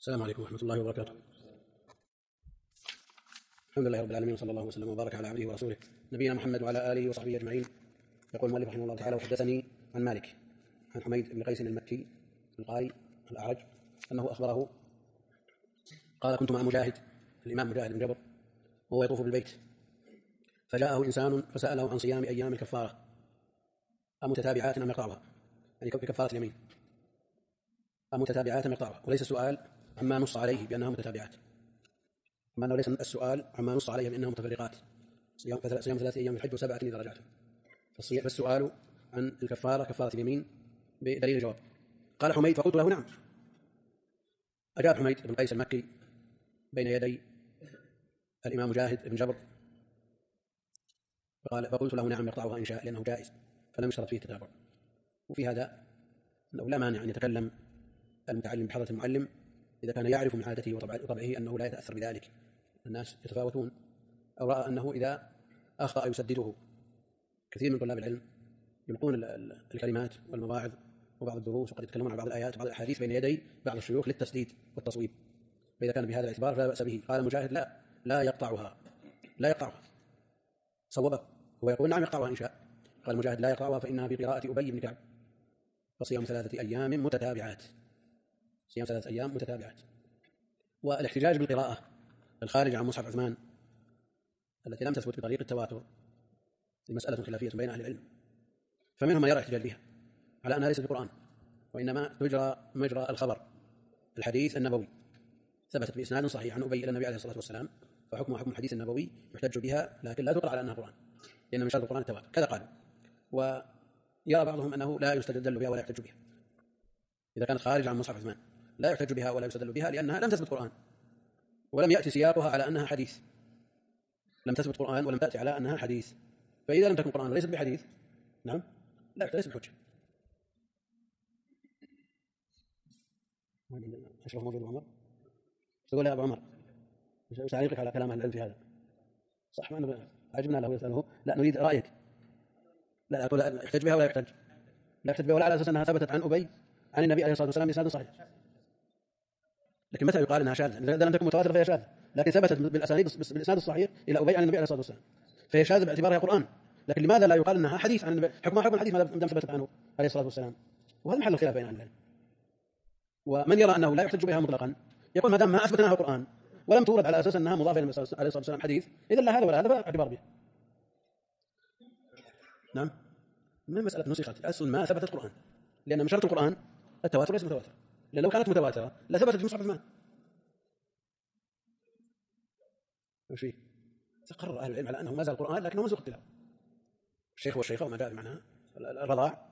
السلام عليكم ورحمة الله وبركاته. الحمد لله رب العالمين، وصلى الله وسلم وبارك على عبده ورسوله نبينا محمد وعلى آله وصحبه أجمعين. يقول المؤلف رحمه الله تعالى: وحدثني عن مالك عن حميد بن قيس المكي القاري الأعرج أنه أخبره قال: كنت مع مجاهد الإمام مجاهد بن جبر وهو يطوف بالبيت، فجاءه إنسان فسأله عن صيام أيام الكفارة أمتتابعات أم يقطعها، يعني كفارة اليمين أمتتابعات أم يقطعها، وليس السؤال عما نص عليه بأنها متتابعات، أما أنه ليس السؤال عما نص عليه بأنها متفرقات، صيام 3 أيام في الحج و7 إذا رجعتم، فالسؤال عن الكفارة كفارة اليمين بدليل الجواب. قال حميد: فقلت له: نعم. أجاب حميد بن قيس المكي بين يدي الإمام مجاهد بن جبر فقال: فقلت له: نعم يقطعها إن شاء، لأنه جائز، فلم يشترط فيه التتابع. وفي هذا أنه لا مانع أن يتكلم المتعلم بحضرة المعلم إذا كان يعرف من عادته وطبعه أنه لا يتأثر بذلك. الناس يتفاوتون، أو رأى أنه إذا أخطأ يسدده. كثير من طلاب العلم يلقون الكلمات والمواعظ وبعض الدروس، وقد يتكلمون عن بعض الآيات وبعض الأحاديث بين يدي بعض الشيوخ للتسديد والتصويب، فإذا كان بهذا الاعتبار فلا بأس به. قال مجاهد: لا يقطعها، لا يقطعها. صوبه، هو يقول: نعم يقطعها إن شاء. قال مجاهد: لا يقطعها، فإنها في قراءة أبي بن كعب، فصيام 3 أيام متتابعات، صيام 3 أيام متتابعات. والاحتجاج بالقراءة الخارج عن مصحف عثمان التي لم تثبت بطريق التواتر مسألة خلافية بين أهل العلم، فمنهم من يرى الاحتجاج بها على أنها ليست بالقرآن، وإنما تجرى مجرى الخبر، الحديث النبوي ثبتت بإسناد صحيح عن أبي إلى النبي عليه الصلاة والسلام، فحكمها حكم الحديث النبوي يحتج بها، لكن لا تقرأ على أنها قرآن، لأن من شرط القرآن التواتر، كذا قالوا. ويرى بعضهم أنه لا يستدل بها ولا يحتج بها إذا كانت خارج عن مصحف عثمان، لا يحتج بها ولا يستدل بها لأنها لم تثبت قرآن، ولم يأتي سياقها على أنها حديث، لم تثبت قرآن ولم تأتي على أنها حديث، فإذا لم تكن قرآن وليست بحديث، نعم، لا ليس بحجة. أشرف موجود عمر، تقول يا أبو عمر وش تعليقك على كلام أهل العلم في هذا؟ صح، ما أنه عجبنا له يسأله، لا نريد رأيك. لا أقول لا يحتج بها ولا يحتج، لا يحتج بها ولا على أساس أنها ثبتت عن أبي عن النبي عليه الصلاة والسلام بإسناد صحيح، لكن متى يقال أنها شاذة؟ إذا لم تكن متواترة فهي شاذة، لكن ثبتت بالأسانيد بالإسناد الصحيح إلى أبي عن النبي عليه الصلاة والسلام، فهي شاذة باعتبارها قرآن. لكن لماذا لا يقال أنها حديث عن النبي؟ حكمها حكم الحديث ما دام ثبتت عنه عليه الصلاة والسلام، وهذا محل الخلاف بين أهل العلم. ومن يرى أنه لا يحتج بها مطلقا يقول: ما دام ما أثبتناها قرآن ولم تورد على أساس أنها مضافة إلى النبي عليه الصلاة والسلام حديث، إذا لا هذا ولا هذا فلا اعتبار به. نعم، من مسألة نسخت أصل ما ثبتت القرآن، لأن من شرط القرآن التواتر ليس متواتر، لأن لو كانت متواترة لثبتت في مصحف عثمان. وش تقرر أهل العلم على أنه ما زال القرآن لكنه منسوخ التلاوة، الشيخ والشيخة وما جاء بمعناها الرضاع،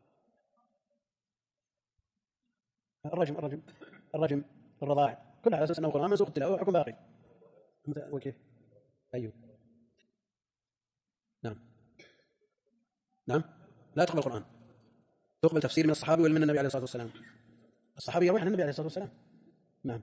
الرجم، الرضاع، كلها على أساس أنه القرآن منسوخ التلاوة وحكم باقي. وكيف؟ أيوه، نعم، لا تقبل القرآن، تقبل تفسير من الصحابي ومن النبي عليه الصلاة والسلام. الصحابي يروي عن النبي عليه الصلاة والسلام، نعم،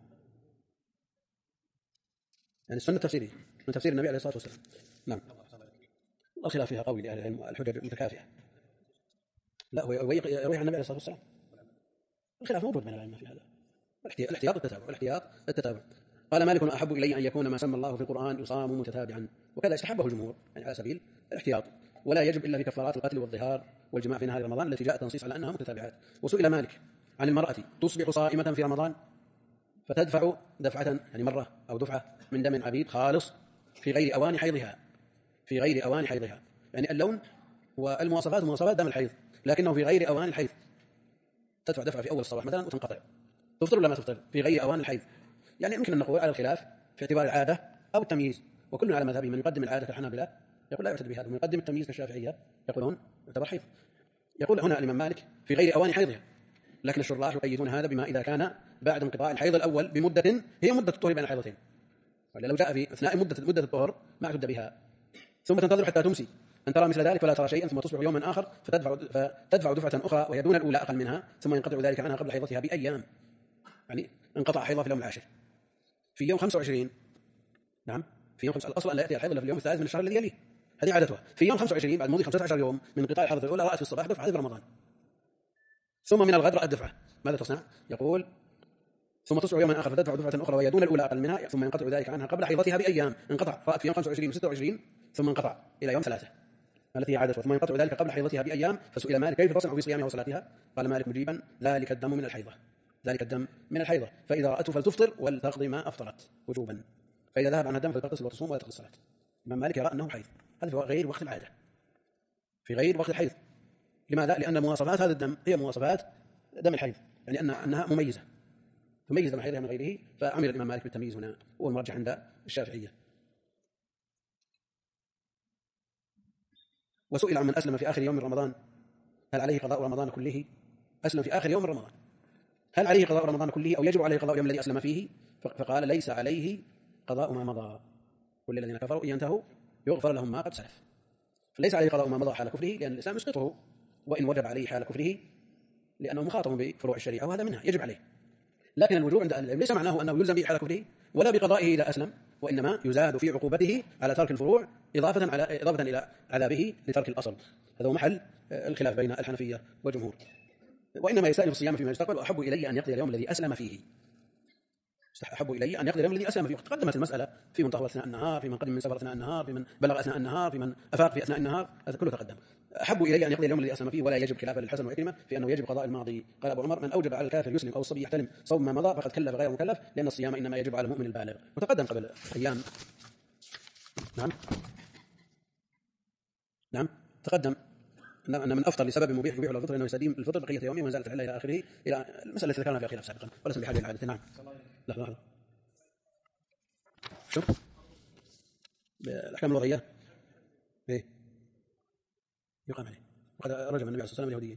يعني السنة التفسيرية من تفسير النبي عليه الصلاة والسلام، نعم. الخلاف فيها قوي لأهل العلم، الحجج متكافئة. لا، هو يروي عن النبي عليه الصلاة والسلام، الخلاف موجود بين العلماء في هذا، الاحتياط التتابع. قال مالك: أحب إلي أن يكون ما سمى الله في القرآن يصام متتابعا، وكذا استحبه الجمهور، يعني على سبيل الاحتياط، ولا يجب إلا في كفارات القتل والظهار والجماع في نهار رمضان التي جاء تنصيص على أنها متتابعات. وسئل مالك عن المرأة تصبح صائمة في رمضان فتدفع دفعة، يعني مرة أو دفعة من دم عبيد خالص في غير أوان حيضها، يعني اللون والمواصفات مواصفات دم الحيض، لكنه في غير أوان الحيض، تدفع دفعة في أول الصباح مثلا وتنقطع، تفطر ولا ما تفطر في غير أوان الحيض. يعني يمكن أن نقول على الخلاف في اعتبار العادة أو التمييز، وكل على مذهبه، من يقدم العادة كالحنابلة يقول لا يعتد بهذا، ومن يقدم التمييز كالشافعية يقولون يعتبر حيض. يقول هنا الإمام مالك في غير أوان حيضها، لكن الشراح يقيدون هذا بما إذا كان بعد انقطاع الحيض الأول بمدة هي مدة الطهر بين الحيضتين، ولو جاء في أثناء مدة الطهر ما اعتد بها، ثم تنتظر حتى تمسي أن ترى مثل ذلك فلا ترى شيئا، ثم تصبح يوما آخر فتدفع دفعة أخرى وهي دون الأولى أقل منها، ثم ينقطع ذلك عنها قبل حيضتها بأيام، يعني انقطع حيضها في اليوم العاشر في يوم 25، نعم، في يوم الأصل أن لا يأتي الحيض إلا في اليوم الثالث من الشهر الذي يليه، هذه عادتها. في يوم 25 بعد مضي 15 يوم من انقطاع الحيض الأولى رأت في الصباح دفعة، هذه في رمضان، ثم من الغد رأت دفعة، ماذا تصنع؟ يقول ثم تصبح يوما آخر فتدفع دفعة أخرى وهي دون الأولى أقل منها، ثم ينقطع ذلك عنها قبل حيضتها بأيام. انقطع، رأت في يوم 25 و26 ثم انقطع إلى يوم 3 التي هي عادتها، ثم ينقطع ذلك قبل حيضتها بأيام. فسئل مالك كيف تصنع في صيامها وصلاتها؟ قال مالك مجيبا ذلك الدم من الحيضة، ذلك الدم من الحيضة، فإذا رأته فلتفطر ولتقضي ما أفطرت وجوبا، فإذا ذهب عنها الدم فلتغتسل وتصوم ولا تقضي الصلاة. الإمام مالك يرى أنه حيض، هذا في غير وقت العادة، في غير وقت الحيض. لماذا؟ لأن مواصفات هذا الدم هي مواصفات دم الحيض، يعني أنها مميزة، تميز دم الحيض من غيره، فعمل الإمام مالك بالتمييز هنا، هو المرجح عند الشافعية. وسئل عن من أسلم في آخر يوم من رمضان هل عليه قضاء رمضان كله؟ أسلم في آخر يوم من رمضان، هل عليه قضاء رمضان كله أو يجب عليه قضاء اليوم الذي أسلم فيه؟ فقال ليس عليه قضاء ما مضى، كل الذين كفروا إن ينتهوا يغفر لهم ما قد سلف. فليس عليه قضاء ما مضى حال كفره، لأن الإسلام يسقطه، وإن وجب عليه حال كفره لأنه مخاطب بفروع الشريعة وهذا منها يجب عليه. لكن الوجوب عند أهل العلم ليس معناه أنه يلزم به حال كفره ولا بقضائه إذا أسلم، وإنما يزاد في عقوبته على ترك الفروع إضافة إلى عذابه لترك الأصل. هذا هو محل الخلاف بين الحنفية والجمهور. وإنما يستأنف الصيام فيما يستقبل، وأحب إلي أن يقضي اليوم الذي أسلم فيه، أحب إلي أن يقضي اليوم الذي أسلم فيه. تقدمت المسألة في من طهر أثناء النهار، في من قدم من سفر أثناء النهار، في من بلغ أثناء النهار، في من أفاق في أثناء النهار، هذا كله تقدم. أحب إلي أن يقضي اليوم الذي أسلم فيه، ولا يجب خلافا للحسن وعكرمة في أنه يجب قضاء الماضي. قال أبو عمر من أوجب على الكافر يسلم أو الصبي يحتلم صوم ما مضى فقد كلف غير مكلف، لأن الصيام إنما يجب على المؤمن البالغ. وتقدم قبل أيام، نعم تقدم أن من أفطر لسبب مبيح له الفطر إنه يستديم الفطر بقية يومه وما زالت العلة إلى آخره، إلى المسألة التي ذكرنا فيها خلاف سابقا، وليس بحاجة إلى العادة. نعم. لحظة شوف الأحكام الوضعية إيه يقام عليه، وقد رجم النبي عليه الصلاة والسلام اليهوديين.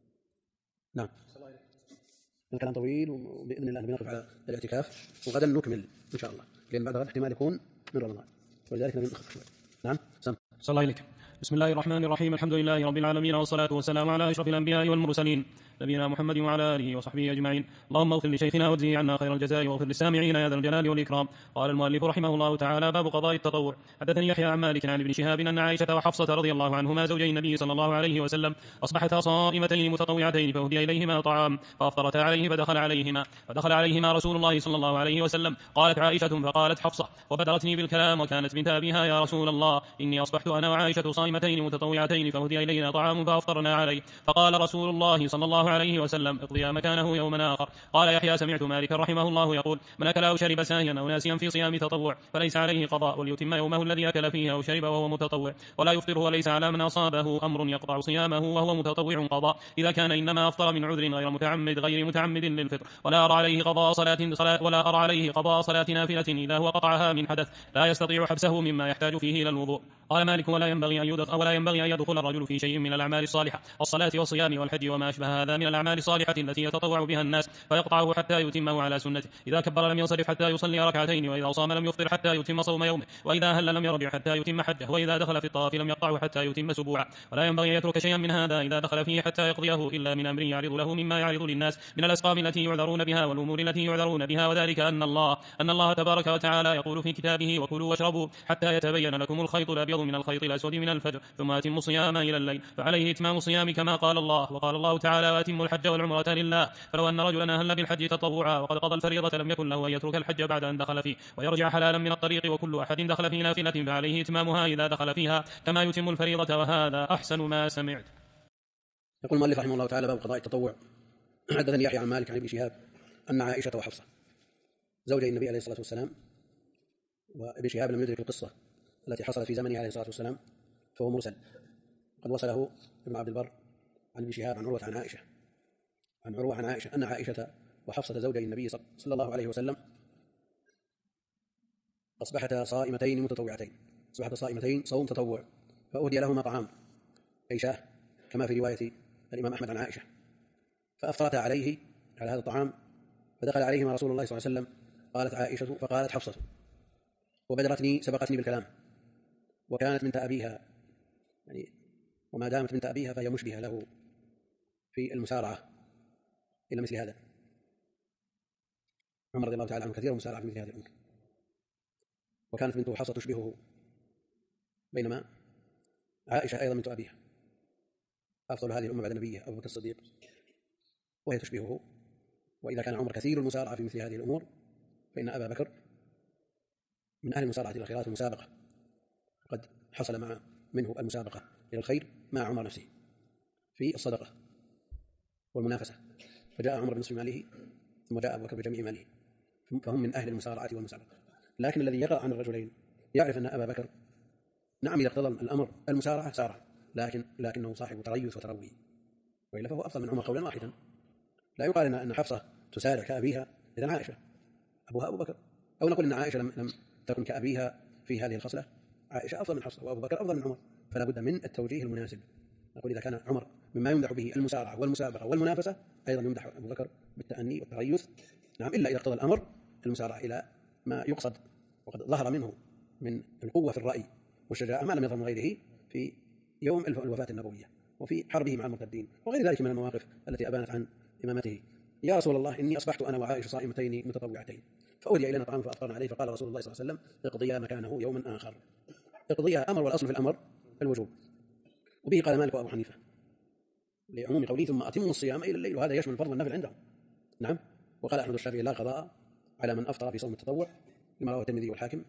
نعم الكلام طويل، وبإذن الله بنقف على الاعتكاف، وغدا نكمل إن شاء الله، لأن بعد غد احتمال يكون من رمضان، ولذلك نبي نخفف شوي. نعم سم. صلى الله عليك. بسم الله الرحمن الرحيم، الحمد لله رب العالمين، والصلاة والسلام على أشرف الأنبياء والمرسلين نبينا محمد وعلى آله وصحبه أجمعين. اللهم اغفر لشيخنا واجزه عنا خير الجزاء، واغفر للسامعين يا ذا الجلال والإكرام. قال المؤلف رحمه الله تعالى: باب قضاء التطوع. حدثني يحيى عن مالك عن ابن شهاب أن عائشة وحفصة رضي الله عنهما زوجي النبي صلى الله عليه وسلم أصبحتا صائمتين متطوعتين، فهدي إليهما طعام فأفطرتا عليه فدخل عليهما رسول الله صلى الله عليه وسلم. قالت عائشة فقالت حفصة وبدرتني بالكلام وكانت بنت أبيها: يا رسول الله إني أصبحت أنا وعائشة صائمتين متطوعتين فهدي إلينا طعام فأفطرنا عليه. فقال رسول الله صلى الله عليه وسلم: اقضيا مكانه يوما آخر. قال يحيى: سمعت مالك رحمه الله يقول: من أكل أو شرب ساهيا أو ناسيا في صيام تطوع فليس عليه قضاء، وليتم يومه الذي أكل فيه أو شرب وهو متطوع، ولا يفطر، وليس على من أصابه أمر يقطع صيامه وهو متطوع قضاء، إذا كان إنما أفطر من عذر غير متعمد للفطر. ولا أرى عليه قضاء صلاة نافلة إذا هو قطعها من حدث لا يستطيع حبسه مما يحتاج فيه إلى الوضوء. قال مالك: ولا ينبغي أن يدخل الرجل في شيء من الأعمال الصالحة، الصلاة والصيام والحج وما أشبه هذا من الأعمال الصالحة التي يتطوع بها الناس، فيقطعه حتى يتمه على سنته. إذا كبر لم ينصرف حتى يصلي ركعتين، وإذا صام لم يفطر حتى يتم صوم يومه، وإذا هل لم يرجع حتى يتم حجه، وإذا دخل في الطواف لم يقطعه حتى يتم سبوعا. ولا ينبغي أن يترك شيئا من هذا إذا دخل فيه حتى يقضيه، إلا من أمر يعرض له مما يعرض للناس من الأسقام التي يعذرون بها والأمور التي يعذرون بها، وذلك أن الله تبارك وتعالى يقول في كتابه: وكلوا واشربوا حتى يتبين لكم الخيط الأبيض من الخيط الأسود من الفجر ثم أتموا الصيام إلى الليل، فعليه إتمام الصيام كما قال الله. وقال الله تعالى: وأتموا الحج والعمرة لله. فلو أن رجلا أهل بالحج تطوعا وقد قضى الفريضة لم يكن له أن يترك الحج بعد أن دخل فيه ويرجع حلالا من الطريق، وكل أحد دخل في نافلة فعليه إتمامها إذا دخل فيها كما يتم الفريضة، وهذا أحسن ما سمعت. يقول المؤلف رحمه الله تعالى: باب قضاء التطوع. حدثني يحيى عن مالك عن ابن شهاب أن عائشة وحفصة زوجي النبي عليه الصلاة والسلام، وابن شهاب لم يدرك القصة التي حصلت في زمنه عليه الصلاة والسلام فهو مرسل، قد وصله ابن عبد البر عن ابن شهاب عن عروة عن عائشة أن عائشة وحفصة زوجي النبي صلى الله عليه وسلم أصبحتا صائمتين متطوعتين، أصبحتا صائمتين صوم تطوع، فأهدي لهما طعام أي شاه كما في رواية الإمام أحمد عن عائشة، فأفطرتا عليه على هذا الطعام، فدخل عليهما رسول الله صلى الله عليه وسلم. قالت عائشة فقالت حفصة سبقتني بالكلام، وكانت بنت أبيها، يعني وما دامت بنت أبيها فهي مشبهة له في المسارعة إلى مثل هذا. عمر رضي الله تعالى عنه كثير مسارعة في مثل هذه الأمور، وكانت بنته حفصة تشبهه، بينما عائشة أيضا بنت أبيها أفضل هذه الأمة بعد نبيها أبو بكر الصديق، وهي تشبهه وإذا كان عمر كثير المسارعة في مثل هذه الأمور فإن أبا بكر من أهل المسارعة إلى الخيرات المسابقة، قد حصل منه المسابقة إلى الخير مع عمر نفسه في الصدقة والمنافسة، فجاء عمر بنصف ماله ثم جاء أبو بكر بجميع ماله، فهم من أهل المسارعة والمسابقة. لكن الذي يقرأ عن الرجلين يعرف أن أبا بكر نعم إذا اقتضى الأمر المسارعة سارع، لكنه صاحب تريث وتروي، وإلا فهو أفضل من عمر قولا واحدا. لا يقال أن حفصة تسارع كأبيها، إذن عائشة أبوها أبو بكر، أو نقول أن عائشة لم تكن كأبيها في هذه الخصلة، عائشة أفضل من حفصة وأبو بكر أفضل من عمر، فلا بد من التوجيه المناسب. نقول إذا كان عمر مما يمدح به المسارعة والمسابقة والمنافسة، أيضا يمدح أبو بكر بالتأني والتريث، نعم إلا إذا اقتضى الأمر المسارعة إلى ما يقصد وقد ظهر منه من القوة في الرأي والشجاعة ما لم يظهر من غيره في يوم الوفاة النبوية وفي حربه مع المرتدين وغير ذلك من المواقف التي أبانت عن إمامته. يا رسول الله إني أصبحت أنا وعائشة صائمتين متطوعتين، فأهدي إلينا طعام فأفطرنا عليه، فقال رسول الله صلى الله عليه وسلم اقضيا مكانه يوما آخر. اقضيا أمر، والأصل في الأمر الوجوب، وبه قال مالك وأبو حنيفة لعموم قوله ثم أتموا الصيام إلى الليل، وهذا يشمل الفرض والنفل عندهم. نعم. وقال أحمد الشافعي لا قضاء على من أفطر في صوم التطوع، لما رواه الترمذي والحاكم.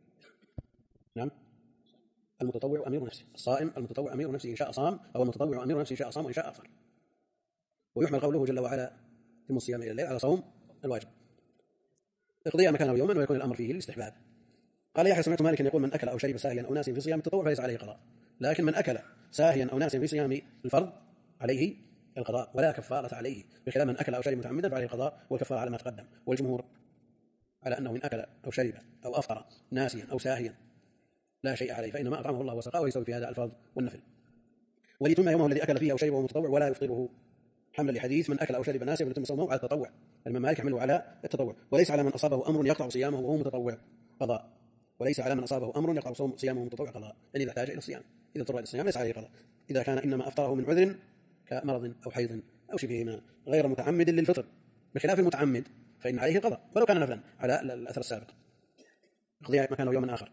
نعم. المتطوع أمير نفسه، الصائم المتطوع أمير نفسه إن شاء صام، أو المتطوع أمير نفسه إن شاء صام وإن شاء أفطر. ويحمل قوله جل وعلا أتموا الصيام إلى الليل على صوم الواجب، اقضيا مكانه يوما، ويكون الأمر فيه الاستحباب. قال يحيى سمعت مالك يقول من أكل أو شرب ساهيا أو ناسيا في صيام التطوع فليس عليه قضاء، لكن من أكل ساهيا أو ناسيا في صيام الفرض عليه القضاء ولا كفارة عليه، بخلاف من أكل أو شرب متعمدا فعليه القضاء والكفارة على ما تقدم. والجمهور على أنه من أكل أو شرب أو أفطر ناسيا أو ساهيا لا شيء عليه، فإنما أطعمه الله وسقاه، ويستوي في هذا الفرض والنفل. وليتم يومه الذي أكل فيه أو شربه متطوع ولا يفطره، حمل لحديث من أكل أو شرب ناسيا فليتم صومه على التطوع. الإمام مالك يحمله على التطوع، وليس على من أصابه أمر يقطع صيامه وهو متطوع قضاء، وليس على من أصابه أمر يقطع صيامه متطوع قضاء، يعني إذا احتاج إلى الصيام، إذا اضطر إلى الصيام ليس عليه قضاء، إذا كان إنما أفطره من عذر كمرض أو حيض أو شبههما غير متعمد للفطر، بخلاف المتعمد فإن عليه قضاء ولو كان نفلا على الأثر السابق، قضي مكانه يوما آخر.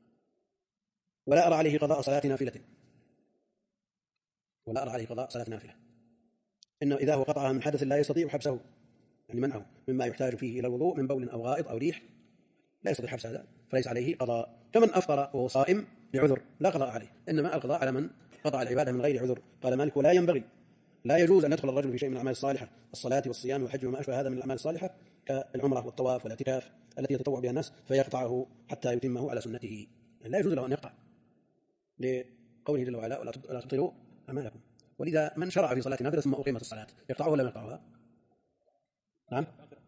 ولا أرى عليه قضاء صلاة نافلة، ولا أرى عليه قضاء صلاة نافلة، إنه إذا هو قطعها من حدث لا يستطيع حبسه، يعني منعه مما يحتاج فيه إلى الوضوء من بول أو غائط أو ريح لا يستطيع حبس هذا، فليس عليه قضاء. كمن أفطر وهو صائم بعذر لا قضاء عليه، إنما القضاء على من قطع العبادة من غير عذر. قال مالك ولا ينبغي، لا يجوز أن يدخل الرجل في شيء من الأعمال الصالحة، الصلاة والصيام والحج وما أشبه هذا من الأعمال الصالحة كالعمرة والطواف والاعتكاف التي يتطوع بها الناس، فيقطعه حتى يتمه على سنته، لا يجوز له أن يقطع لقوله جل وعلا ولا تبطلوا أعمالكم. ولذا من شرع في صلاة نافلة ثم أقيمت الصلاة يقطعها ولا يقطعها؟ نعم.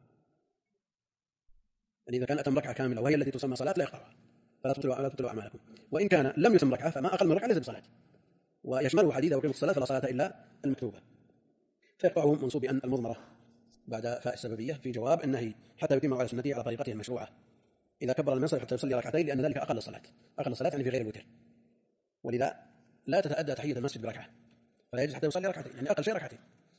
يعني إذا كان أتم ركعة كاملة وهي التي تسمى صلاة لا يقطعها، فلا تبطلوا أعمالكم. وإن كان لم يتم ركعة فما أقل من ركعة ليس بصلاة، ويشمله حديث وقيمة الصلاة فلا صلاة إلا المكتوبة، فيقطعه منصوب بأن المضمرة بعد فاء السببية في جواب النهي حتى يتم على سنته على طريقته المشروعة، إذا كبر لم ينصرف حتى يصلي ركعتين، لأن ذلك أقل الصلاة، أقل الصلاة يعني في غير الوتر، ولذا لا تتأدى تحية المسجد بركعة، فلا يجوز حتى يصلي ركعتين، يعني أقل شيء ركعتين.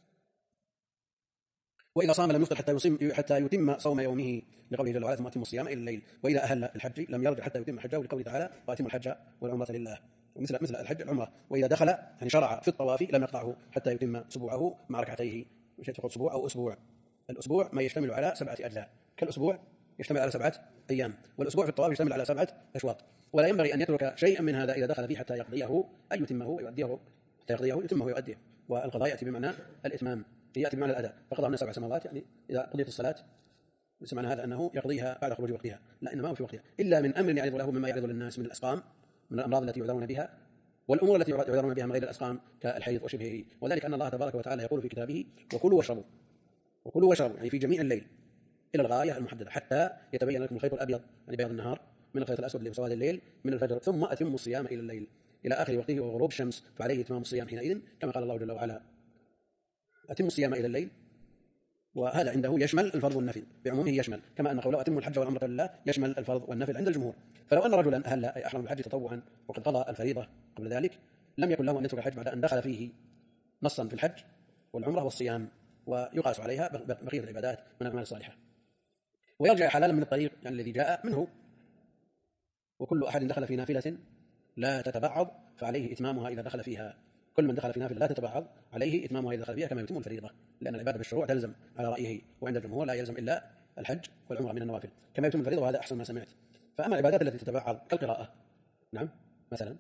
وإذا صام لم يفطر حتى يتم صوم يومه، لقوله جل وعلا ثم أتموا الصيام إلى الليل. وإذا أهل الحج لم يرجع حتى يتم حجه، لقوله تعالى وأتموا الحج والعمرة لله، مثل الحج العمرة. وإذا دخل يعني شرع في الطواف لم يقطعه حتى يتم سبوعه مع ركعتيه، مش تقول سبوع أو أسبوع. الأسبوع ما يشتمل على 7 أجزاء، كالأسبوع يشتمل على 7 أيام، والأسبوع في الطواف يشتمل على 7 أشواط، ولا ينبغي أن يترك شيئا من هذا إذا دخل فيه حتى يقضيه أي يتمه ويؤديه، حتى يقضيه يتمه ويؤديه. والقضاء يأتي بمعنى الإتمام، يأتي بمعنى الأداء، فقضى من 7 سماوات يعني إذا قضيت الصلاة ليس معنى هذا أنه يقضيها بعد خروج وقتها، لا، إنما هو في وقتها، إلا من أمر يعرض له مما يعرض للناس من الأسقام، من الأمراض التي يعذرون بها والأمور التي يعذرون بها من غير الأسقام كالحيض وشبهه. وذلك أن الله تبارك وتعالى يقول في كتابه وكلوا واشربوا يعني في جميع الليل إلى الغاية المحددة حتى يتبين لكم الخيط الأبيض يعني بياض النهار من الخيط الأسود اللي سواد الليل من الفجر، ثم أتموا الصيام إلى الليل إلى آخر وقته وغروب الشمس، فعليه إتمام الصيام حينئذ، كما قال الله جل وعلا أتموا الصيام إلى الليل. وهذا عنده يشمل الفرض والنفل بعمومه، يشمل كما أن قوله أتموا الحج والعمرة لله يشمل الفرض والنفل عند الجمهور. فلو أن رجلا أهل أحرم بالحج تطوعا وقد قضى الفريضة قبل ذلك لم يكن له أن يترك الحج بعد أن دخل فيه نصا في الحج والعمرة والصيام، ويقاس عليها بقية العبادات من الأعمال الصالحة، ويرجع حلالا من الطريق يعني الذي جاء منه. وكل أحد دخل في نافلة لا تتبعض فعليه إتمامها إذا دخل فيها، كل من دخل في نافلة لا تتبعض عليه إتمامها إذا دخل فيها كما يتم الفريضة، لأن العبادة بالشروع تلزم على رأيه، وعند الجمهور لا يلزم إلا الحج والعمرة من النوافل كما يتم الفريضة، وهذا أحسن ما سمعت. فأما العبادات التي تتبعض كالقراءة، نعم مثلا،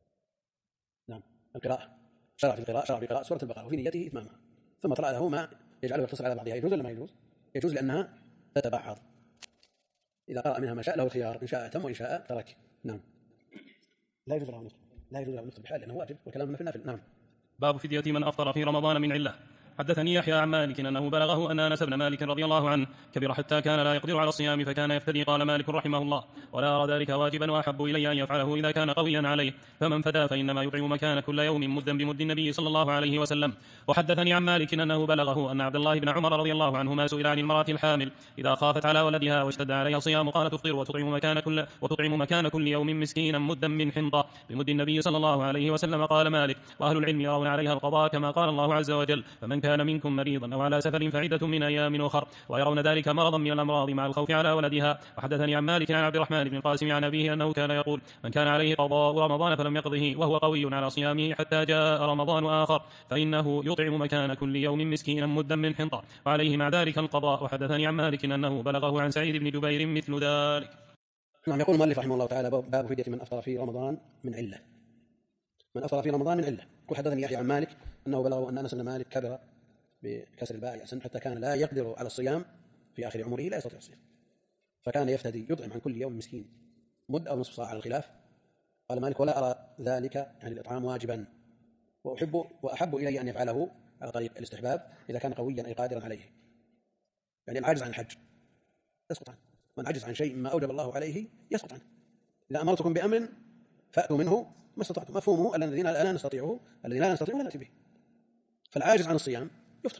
نعم القراءة شرع في قراءة سورة البقرة وفي نيته إتمامها، ثم طلع له ما يجعله يقتصر على بعضها، يجوز ولا ما يجوز؟ يجوز لأنها تتبعض، إذا قرأ منها ما شاء له الخيار، إن شاء أتم وإن شاء ترك. نعم لا يجوز له النطق، لا يجوز له النطق بحال لأنه واجب والكلام في النافل. نعم. باب فدية من أفطر في رمضان من علة. حدثني يحيى عن مالك أنه بلغه أن أنس بن مالك رضي الله عنه كبر حتى كان لا يقدر على الصيام فكان يفتدي. قال مالك رحمه الله: ولا أرى ذلك واجبا، وأحب إلي أن يفعله إذا كان قويا عليه، فمن فدى فإنما يطعم مكان كل يوم مدا بمد النبي صلى الله عليه وسلم. وحدثني عن مالك أنه بلغه أن عبد الله بن عمر رضي الله عنهما سئل عن المرأة الحامل إذا خافت على ولدها واشتد عليها الصيام قال: تفطر وتطعم مكان كل يوم مسكينا مدا من حنطة بمد النبي صلى الله عليه وسلم. قال مالك: وأهل العلم يرون عليها القضاء كما قال الله عز وجل: فمن كان منكم مريضا أو على سفر فعدة من أيام أخر، ويرون ذلك مرضا من الأمراض مع الخوف على ولدها. وحدثني عن مالك عن عبد الرحمن بن القاسم عن أبيه أنه كان يقول: من كان عليه قضاء رمضان فلم يقضه وهو قوي على صيامه حتى جاء رمضان آخر فإنه يطعم مكان كل يوم مسكينا مدا من حنطة، وعليه مع ذلك القضاء. وحدثني عن مالك أنه بلغه عن سعيد بن جبير مثل ذلك. نعم. يقول المؤلف رحمه الله تعالى: باب فدية من أفطر في رمضان من علة. من أفطر في رمضان من علة. يقول: حدثني يحيى عن مالك أنه بلغه أن أنس بن مالك كبر بكسر الباء يأسا حتى كان لا يقدر على الصيام في آخر عمره، لا يستطيع الصيام، فكان يفتدي يطعم عن كل يوم مسكين مد أو نصف صاع على الخلاف. قال مالك: ولا أرى ذلك يعني الإطعام واجبا، وأحب إلي أن يفعله على طريق الاستحباب إذا كان قويا أي قادرا عليه. يعني العاجز عن الحج يسقط عنه، من عجز عن شيء ما أوجب الله عليه يسقط عنه. إذا أمرتكم بأمر فأتوا منه ما استطعتم، مفهومه الذين لا نستطيعه لا نأتي به. فالعاجز عن الصيام يفطر.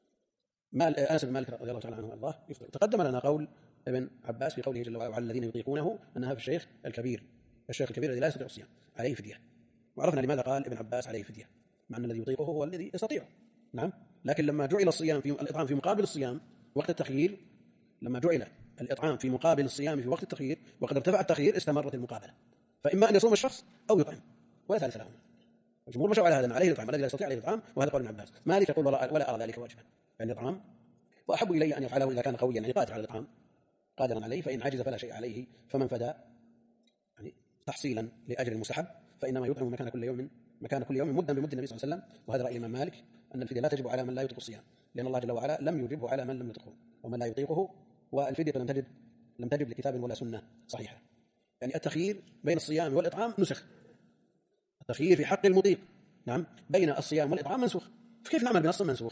أنس بن مالك رضي الله تعالى عنه وارضاه يفطر. تقدم لنا قول ابن عباس في قوله جل وعلا: وعلى الذين يطيقونه أنها في الشيخ الكبير الذي لا يستطيع الصيام عليه فدية. وعرفنا لماذا قال ابن عباس عليه فدية، مع أن الذي يطيقه هو الذي يستطيعه. نعم. لكن لما جعل الصيام في الإطعام في مقابل الصيام وقت التخيير، لما جعل الإطعام في مقابل الصيام في وقت التخيير وقد ارتفع التخيير، استمرت المقابلة، فإما أن يصوم الشخص أو يطعم ولا ثالث لهما. الجمهور مشوا على هذا، عليه الإطعام، الذي لا يستطيع عليه الإطعام، وهذا قول ابن عباس. مالك يقول: ولا أرى ذلك واجبا، يعني الإطعام، وأحب إلي أن يفعله إذا كان قويا يعني قادر على الإطعام قادرا عليه، فإن عجز فلا شيء عليه. فمن فدى يعني تحصيلا لأجر المستحب فإنما يطعم مكان كل يوم مدا بمد النبي صلى الله عليه وسلم. وهذا رأي الإمام مالك أن الفدية لا تجب على من لا يطيق الصيام، لأن الله جل وعلا لم يجبه على من لم يطيقه ومن لا يطيقه، والفدية لم تجب لكتاب ولا سنة صحيحة. يعني التخيير بين الصيام والإطعام نسخ، التخيير في حق المطيق نعم بين الصيام والإطعام منسوخ. فكيف نعمل بنص منسوخ؟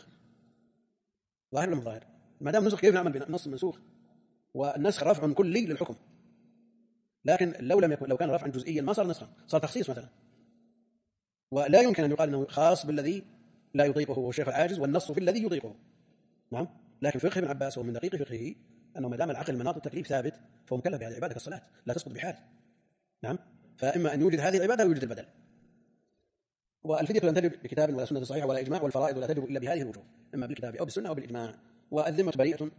ظاهر ولا ظاهر؟ ما دام نسخ كيف نعمل بنص منسوخ؟ والنسخ رفع كلي للحكم، لكن لو كان رفعا جزئيا ما صار نسخا، صار تخصيص مثلا. ولا يمكن أن يقال أنه خاص بالذي لا يطيقه والشيخ العاجز، والنص في الذي يطيقه. نعم. لكن فقه ابن عباس ومن دقيق فقهه أنه ما دام العقل مناط التكليف ثابت فهو مكلف بهذه العبادة كالصلاة لا تسقط بحال. نعم. فإما أن يوجد هذه العبادة أو يوجد البدل. والفدية لم تجب بكتاب ولا سنة صحيحة ولا إجماع، والفرائض لا تجب إلا بهذه الوجوه، إما بالكتاب أو بالسنة أو بالإجماع. والذمة بريئة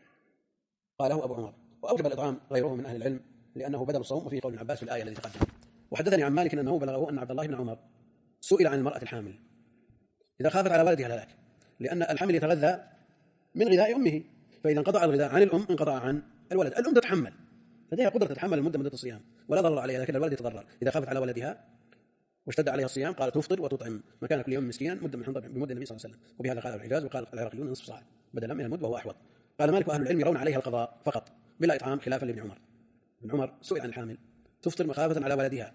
قاله أبو عمر، وأوجب الإطعام غيره من أهل العلم لأنه بدل الصوم، وفيه قول ابن عباس في الآية التي تقدم. وحدثني عن مالك أنه بلغه أن عبد الله بن عمر سئل عن المرأة الحامل إذا خافت على ولدها الهلاك، لأن الحمل يتغذى من غذاء أمه، فإذا انقطع الغذاء عن الأم انقطع عن الولد. الأم تتحمل، لديها قدرة تتحمل مدة الصيام ولا ضرر عليها، لكن الولد يتضرر. إذا خافت على ولدها واشتد عليها الصيام قالت: تفطر وتطعم مكان كل يوم مسكينا مدة من حنطة بمد النبي صلى الله عليه وسلم. وبهذا قال الحجاز وقال العراقيون نصف صاع بدلا من المد وهو أحوط. قال مالك: وأهل العلم يرون عليها القضاء فقط بلا إطعام، خلافا لابن عمر. ابن عمر سئل عن الحامل تفطر مخافة على ولدها،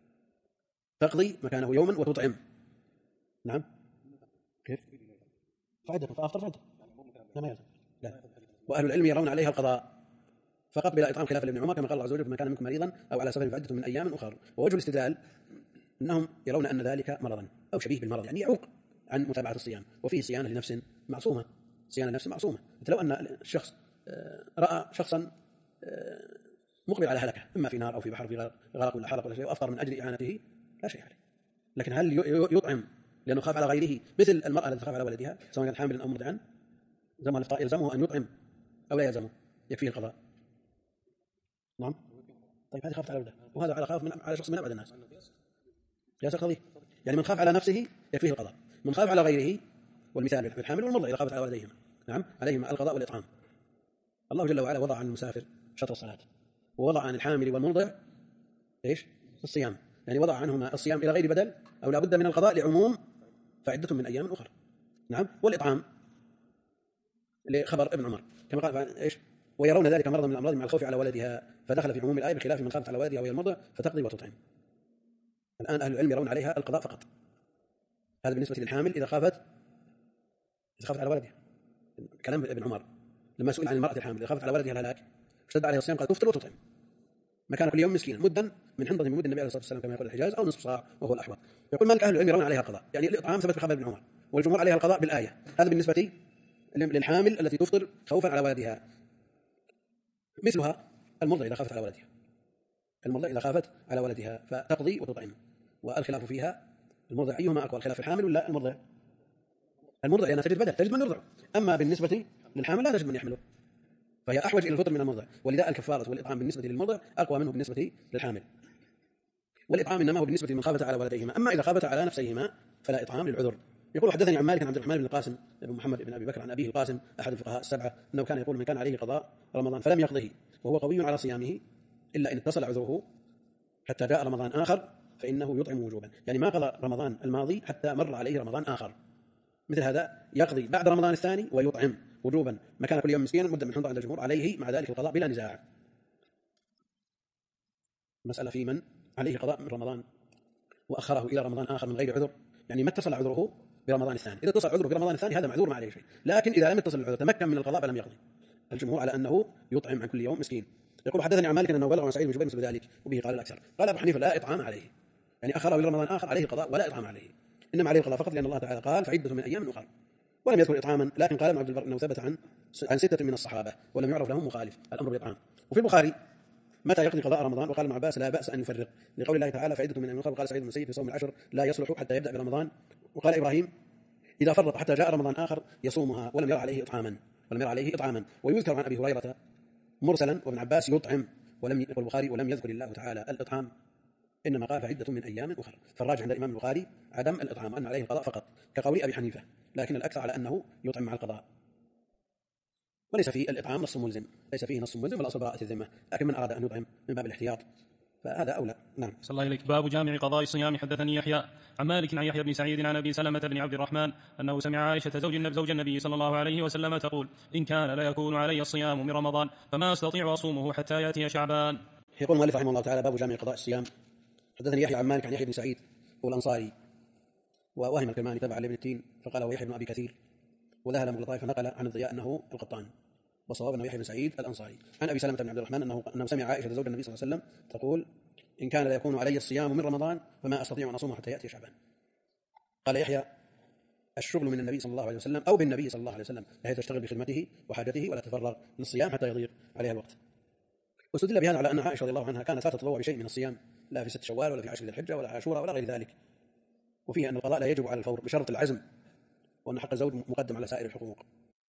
تقضي مكانه يوما وتطعم. نعم. كيف؟ فعدة فأفطر فعدة ما يلزم. لا. وأهل العلم يرون عليها القضاء فقط بلا إطعام، خلافا لابن عمر كما قال الله عز وجل: فمن كان منكم مريضا أو على سفر فعدة من أيام أخر. ووجه الاستدلال أنهم يرون أن ذلك مرضا أو شبيه بالمرض، يعني يعوق عن متابعة الصيام، وفيه صيانة لنفس معصومة، صيانة لنفس معصومة. لو أن الشخص رأى شخصا مقبل على هلكة، إما في نار أو في بحر في غرق ولا حرق ولا شيء، وأفطر من أجل إعانته لا شيء عليه. لكن هل يطعم لأنه خاف على غيره مثل المرأة التي تخاف على ولدها سواء كان حاملا أو مرضعا؟ يلزمه أن يطعم أو لا يلزمه؟ يكفيه القضاء. نعم. طيب هذه خافت على ولدها، وهذا على خاف على شخص من أبعد الناس. قياس القضية يعني من خاف على نفسه يكفيه القضاء، من خاف على غيره، والمثال بالحامل والمرضع إذا خافت على والديهما، نعم عليهما القضاء والإطعام. الله جل وعلا وضع عن المسافر شطر الصلاة، ووضع عن الحامل والمرضع إيش؟ الصيام، يعني وضع عنهما الصيام إلى غير بدل أو لا بد من القضاء لعموم فعدة من أيام أخرى، نعم، والإطعام لخبر ابن عمر كما قال إيش؟ ويرون ذلك مرضا من الأمراض مع الخوف على ولدها، فدخل في عموم الآية بخلاف من خافت على ولدها وهي المرضع فتقضي وتطعم. الآن أهل العلم يرون عليها القضاء فقط، هذا بالنسبة للحامل إذا خافت على ولدها. كلام ابن عمر لما سئل عن المرأة الحامل إذا خافت على ولدها الهلاك اشتد عليها الصيام قال تفطر وتطعم مكان كل يوم مسكين مدا من حنطة من مد النبي عليه الصلاة والسلام كما يقول الحجاز أو نصف صاع وهو الأحوط. يقول مالك أهل العلم يرون عليها القضاء، يعني الإطعام ثبت في خبر ابن عمر والجمهور عليها القضاء بالآية. هذا بالنسبة للحامل التي تفطر خوفا على ولدها. مثلها المرضع إذا خافت على ولدها، المرضع إذا خافت على ولدها فتقضي وتطعم، والخلاف فيها المرضع أيهما أقوى، الخلاف في الحامل ولا المرضع؟ المرضع لأنها تجد بدل، تجد من يرضع، أما بالنسبة للحامل لا تجد من يحمله، فهي أحوج إلى الفطر من المرضع، ولذا الكفارة والإطعام بالنسبة للمرضع أقوى منه بالنسبة للحامل. والإطعام إنما هو بالنسبة لمن خافت على ولديهما، أما إذا خافت على نفسيهما فلا إطعام للعذر. يقول حدثني عن مالك عن عبد الرحمن بن القاسم بن محمد بن أبي بكر عن أبيه القاسم أحد الفقهاء السبعة أنه كان يقول من كان عليه قضاء رمضان فلم يقضه وهو قوي على صيامه إلا إن اتصل عذره حتى جاء رمضان آخر فإنه يطعم وجوبا، يعني ما قضى رمضان الماضي حتى مر عليه رمضان آخر، مثل هذا يقضي بعد رمضان الثاني ويطعم وجوبا مكان كل يوم مسكينا مدة من حنطة عند الجمهور، عليه مع ذلك القضاء بلا نزاع. مسألة في من عليه قضاء من رمضان وأخره إلى رمضان آخر من غير عذر، يعني ما اتصل عذره برمضان الثاني، إذا اتصل عذره برمضان الثاني هذا معذور ما عليه شيء، لكن إذا لم يتصل العذر تمكن من القضاء فلم يقضي. الجمهور على أنه يطعم عن كل يوم مسكين. يقول حدثني عن مالك أنه بلغ عن سعيد بن جبير مثل ذلك وبه قال الأكثر. قال أبو حنيفة لا إطعام عليه، يعني أخره إلى رمضان آخر عليه قضاء ولا إطعام عليه، إنما عليه القضاء فقط لأن الله تعالى قال فعدة من أيام أخرى، ولم يذكر إطعاما، لكن قال ابن عبد البر أنه ثبت عن 6 من الصحابة ولم يعرف لهم مخالف الأمر بالإطعام. وفي البخاري متى يقضي قضاء رمضان؟ وقال ابن عباس لا بأس أن يفرق لقول الله تعالى فعدة من أيام أخرى، وقال سعيد بن المسيب في صوم العشر لا يصلح حتى يبدأ برمضان، وقال إبراهيم إذا فرط حتى جاء رمضان آخر يصومها ولم يرى عليه إطعاما. ويذكر عن أبي هريرة مرسلا وابن عباس يطعم، ولم يقل البخاري ولم يذكر الله تعالى الإطعام، إنما قال فعدة من أيام أخرى. فالراجع عند الإمام البخاري عدم الإطعام وأن عليه القضاء فقط كقول أبي حنيفة، لكن الأكثر على أنه يطعم مع القضاء، وليس فيه الإطعام نص ملزم، ليس فيه نص ملزم والأصل براءة الذمة، لكن من أراد أن يطعم من باب الاحتياط فهذا أولى. نعم. صلى الله إليك. باب جامع قضاء الصيام. حدثني يحيى عن مالك عن يحيى بن سعيد عن أبي سلمة بن عبد الرحمن أنه سمع عائشة زوج النبي صلى الله عليه وسلم تقول إن كان لا يكون علي الصيام من رمضان فما أستطيع أصومه حتى يأتي شعبان. يقول المؤلف رحمه الله تعالى باب جامع قضاء الصيام. حدثني يحيى عن مالك عن يحيى بن سعيد هو الأنصاري، ووهم الكرماني تبع لابن التين فقال ويحيى بن أبي كثير، وذهل مغلطاي فنقل عن الضياء أنه القطان، وصواب أنه يحيى بن سعيد الأنصاري. عن أبي سلمة بن عبد الرحمن أنه سمع عائشة زوج النبي صلى الله عليه وسلم تقول إن كان لا يكون علي الصيام من رمضان فما أستطيع أن أصوم حتى يأتي شعبان. قال يحيى الشغل من النبي صلى الله عليه وسلم أو بالنبي صلى الله عليه وسلم بحيث تشتغل بخدمته وحاجته ولا تفرغ للصيام حتى يضيق عليها الوقت. واستدل بهذا على أن عائشة رضي الله عنها كانت لا تتطوع بشيء من الصيام لا في 6 شوال ولا في 10 ذي الحجة ولا عاشوراء ولا غير ذلك، وفيه أن القضاء لا يجب على الفور بشرط العزم، وأن حق الزوج مقدم على سائر الحقوق.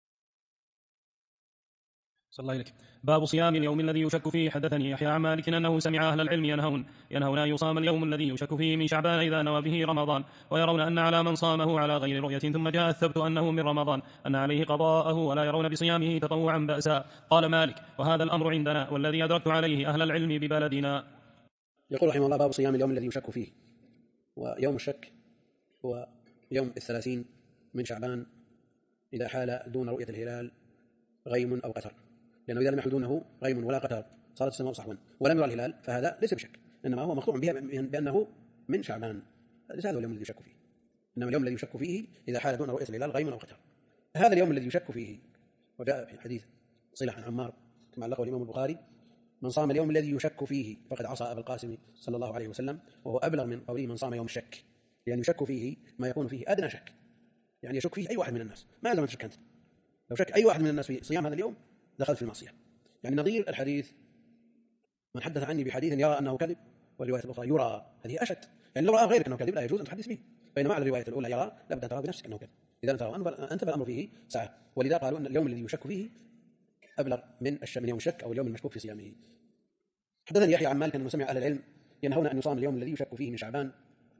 صلى الله إليك. باب صيام اليوم الذي يشك فيه. حدثني يحيى عن مالك أنه سمع أهل العلم ينهون أن يصام اليوم الذي يشك فيه من شعبان إذا نوى به رمضان، ويرون أن على من صامه على غير رؤية ثم جاء الثبت أنه من رمضان أن عليه قضاءه، ولا يرون بصيامه تطوعا بأسا. قال مالك وهذا الأمر عندنا والذي أدركت عليه أهل العلم ببلدنا. يقول رحمه الله باب صيام اليوم الذي يشك فيه. ويوم الشك هو يوم 30 من شعبان إذا حال دون رؤية الهلال غيم أو قتر، لأنه إذا لم يحل دونه غيم ولا قتر صارت السماء صحوا ولم يرى الهلال فهذا ليس بشك، إنما هو مقطوع بأنه من شعبان، ليس هذا اليوم الذي يشك فيه، إنما اليوم الذي يشك فيه إذا حال دون رؤية الهلال غيم أو قتر. هذا اليوم الذي يشك فيه، وجاء في حديث صلة عن عمار كما علقه الإمام البخاري من صام اليوم الذي يشك فيه فقد عصى أبا القاسم صلى الله عليه وسلم، وهو أبلغ من قوله من صام يوم الشك، لأن يشك فيه ما يكون فيه أدنى شك، يعني يشك فيه أي واحد من الناس، ما لازم تشك أنت، لو شك أي واحد من الناس في صيام هذا اليوم دخلت في المعصية. يعني نظير الحديث من حدث عني بحديث يرى أنه كذب، والرواية الأخرى يرى، هذه أشد، يعني لو رأى غيرك أنه كذب لا يجوز أن تحدث به، بينما على الرواية الأولى يرى لابد أن ترى بنفسك أنه كذب، إذا ترى أنت فالأمر فيه ساعة، ولذا قالوا أن اليوم الذي يشك فيه أبلغ من يوم الشك أو اليوم المشكوك في صيامه. حدثني يحيى عن مالك أنه سمع أهل العلم ينهون أن يصام اليوم الذي يشك فيه من شعبان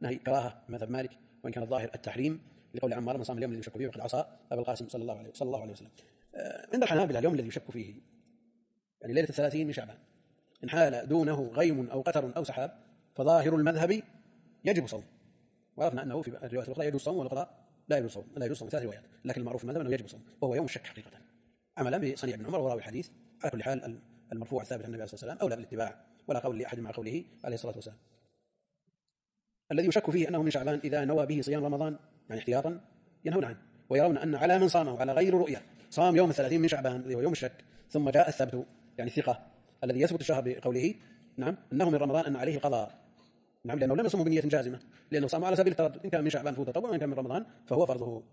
نهي كراهة مذهب مالك، وإن كان الظاهر التحريم لقول عمار من صام اليوم الذي يشك فيه وقد عصى أبا القاسم صلى الله عليه وسلم. عند الحنابلة اليوم الذي يشك فيه يعني ليلة 30 من شعبان، إن حال دونه غيم أو قتر أو سحاب فظاهر المذهب يجب صوم، وعرفنا أنه في الرواية الأخرى يجوز صوم والأخرى لا يجوز صوم 3 روايات، لكن المعروف في المذهب أنه يجب صوم وهو يوم الشك حقيقة، عملا بصنيع ابن عمر وراوي الحديث. على كل حال المرفوع الثابت عن النبي صلى الله عليه وسلم أولى بالاتباع، ولا قول لأحد مع قوله عليه الصلاة والسلام. الذي يشك فيه أنه من شعبان إذا نوى به صيام رمضان يعني احتياطا ينهون عنه، ويرون أن على من صامه على غير رؤية صام يوم 30 من شعبان الذي هو يوم الشك، ثم جاء الثبت يعني الثقة الذي يثبت الشهر بقوله نعم أنه من رمضان أن عليه القضاء، نعم لأنه لم يصوم بنية جازمة، لأنه صام على سبيل التردد، إن كان من شعبان فهو تطوع وإن كان من رمضان فهو فرضه.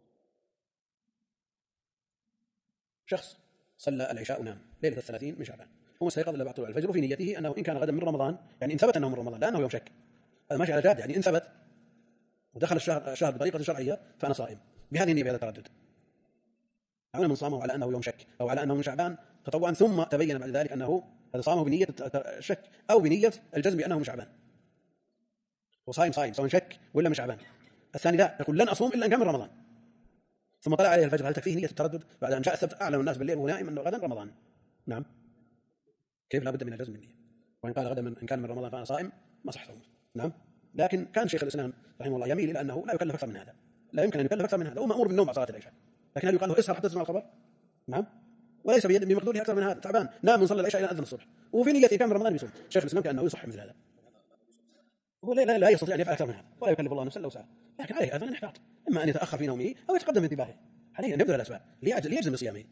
شخص صلى العشاء ونام ليلة 30 من شعبان، ثم استيقظ إلا بعد طلوع الفجر في نيته أنه إن كان غدا من رمضان، يعني إن ثبت أنه من رمضان لا أنه يوم شك، هذا ماشي على جاد، يعني إن ثبت ودخل الشهر بطريقة شرعية فأنا صائم بهذه النية بهذا التردد، أو من صامه على أنه يوم شك أو على أنه من شعبان تطوعا ثم تبين بعد ذلك أنه هذا صامه بنية الشك أو بنية الجزم بأنه من شعبان، وصائم سواء شك ولا من شعبان. الثاني لا، يقول لن أصوم إلا إن كان من رمضان، ثم طلع عليه الفجر، هل تكفيه نية التردد بعد أن جاء الثبت أعلم الناس بالليل وهو نائم أنه غدا رمضان؟ نعم، كيف لا بد من الجزم بالنية، وإن قال غدا إن كان من رمضان فأنا صائم ما صح صومه. نعم، لكن كان شيخ الإسلام رحمه الله يميل إلى أنه لا يكلف أكثر من هذا، لا يمكن أن يكلف أكثر من هذا، هو مأمور بالنوم بعد صلاة العشاء، لكن هل يقال له اسهر حتى تسمع الخبر؟ نعم، وليس بمقدوره أكثر من هذا، تعبان نام من صلى العشاء إلى أذن الصبح وفي نيته كان من رمضان يصوم، شيخ الإسلام كأنه يصح مثل هذا، هو لا يستطيع أن يفعل أكثر من هذا، ولا يكلف الله نفسا إلا وسعها، لكن عليه أيضا الاحتياط، إما أن يتأخر في نومه أو يتقدم في انتباهه، عليه أن يبذل الأسباب ليجزم بصيامه.